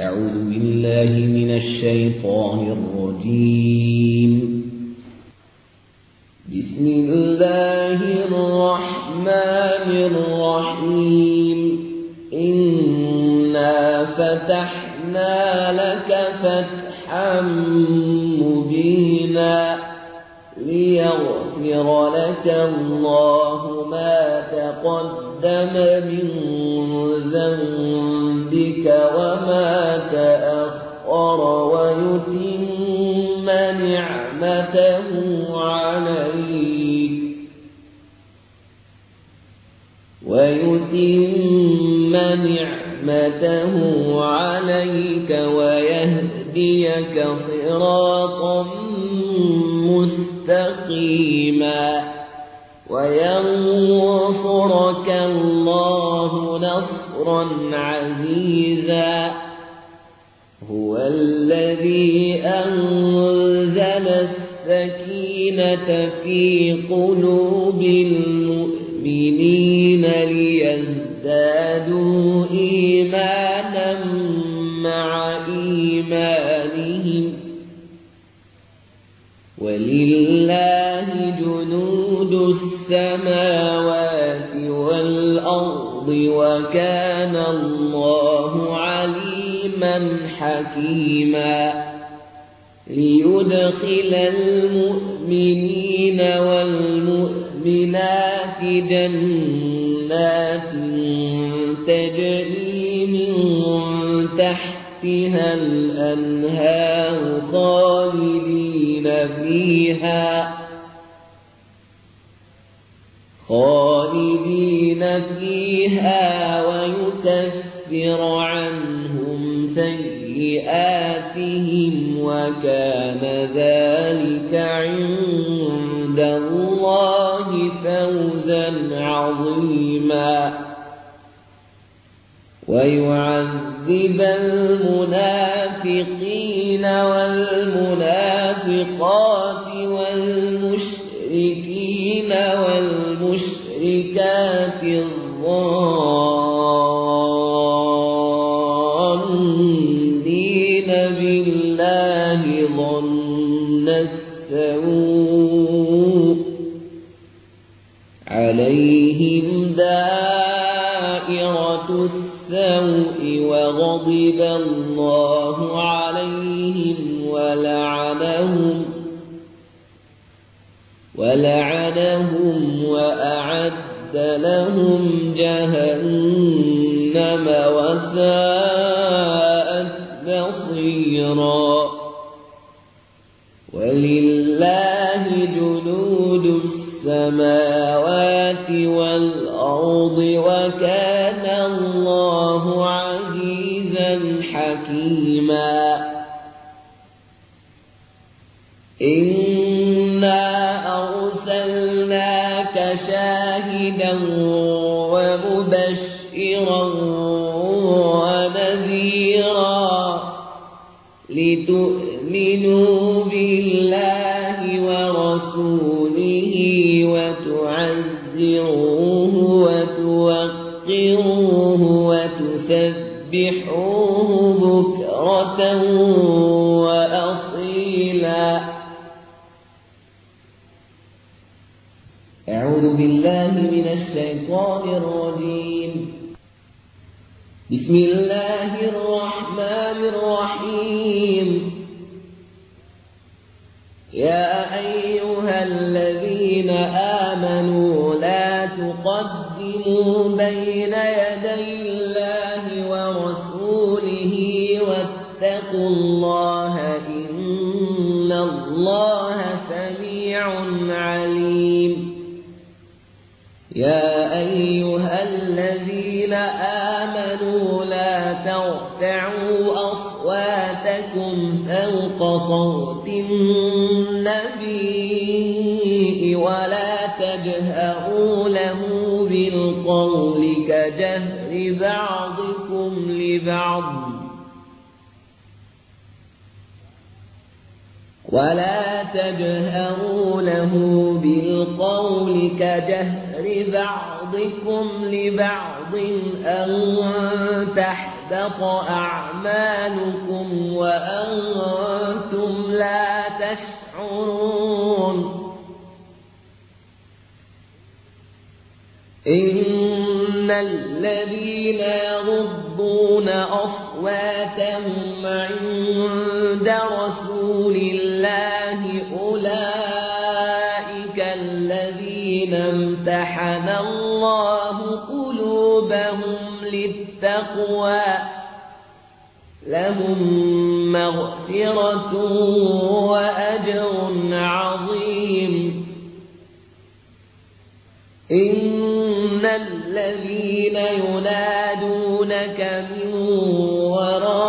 أعوذ بالله من الشيطان الرجيم. بسم الله الرحمن الرحيم. إنا فتحنا لك فتحا مبينا ليغفر لك الله ما تقدم من ذنبك وما تأخر ويتم نعمته عليك ويهديك صراطا مستقيما وينصرك الله نصرا عزيزا. هو الذي أنزل السكينة في قلوب المؤمنين ليزدادوا إيمانا مع إيمانهم ولله جنود السماوات والأرض وكان الله عليما حكيما. ليدخل المؤمنين والمؤمنات جنات تجري من تحتها الأنهار خالدين فيها ويكفر عنهم سيئاتهم وكان ذلك عند الله فوزا عظيما. ويعذب المنافقين والمنافقات والمشركين والمشركات الظانين بالله ظن السوء عليهم دائرة السوء وغضب الله عليهم ولعنهم وأعد لهم جهنم وساءت مصيرا. ولله جنود السماوات والأرض وكان الله عزيزا حكيما. إنا أرسلناك شاهدا ومبشرا ونذيرا لتؤمنوا بالله ورسوله وتعزروه وتوقروه وتسبحوه بكرة وأصيلا. أعوذ بالله من الشيطان الرجيم. بسم الله الرحمن الرحيم. يا أيها الذين آمنوا لا تقدموا بين يدي الله ورسوله واتقوا الله إن الله سميع عليم. يا أيها الذين آمنوا لا ترفعوا أصواتكم فوق صوت النبي ولا تجهروا له بالقول كجهر بعضكم لبعض ولا تجهروا له بالقول كجهر بعضكم لبعض أن تحزنوا تحبط أعمالكم وأنتم لا تشعرون إن الذين يغضون أصواتهم عند رسول الله أولئك الذين امتحن الله قلوبهم للتقوى لهم مغفرة وأجر عظيم إن الذين ينادونك من وراء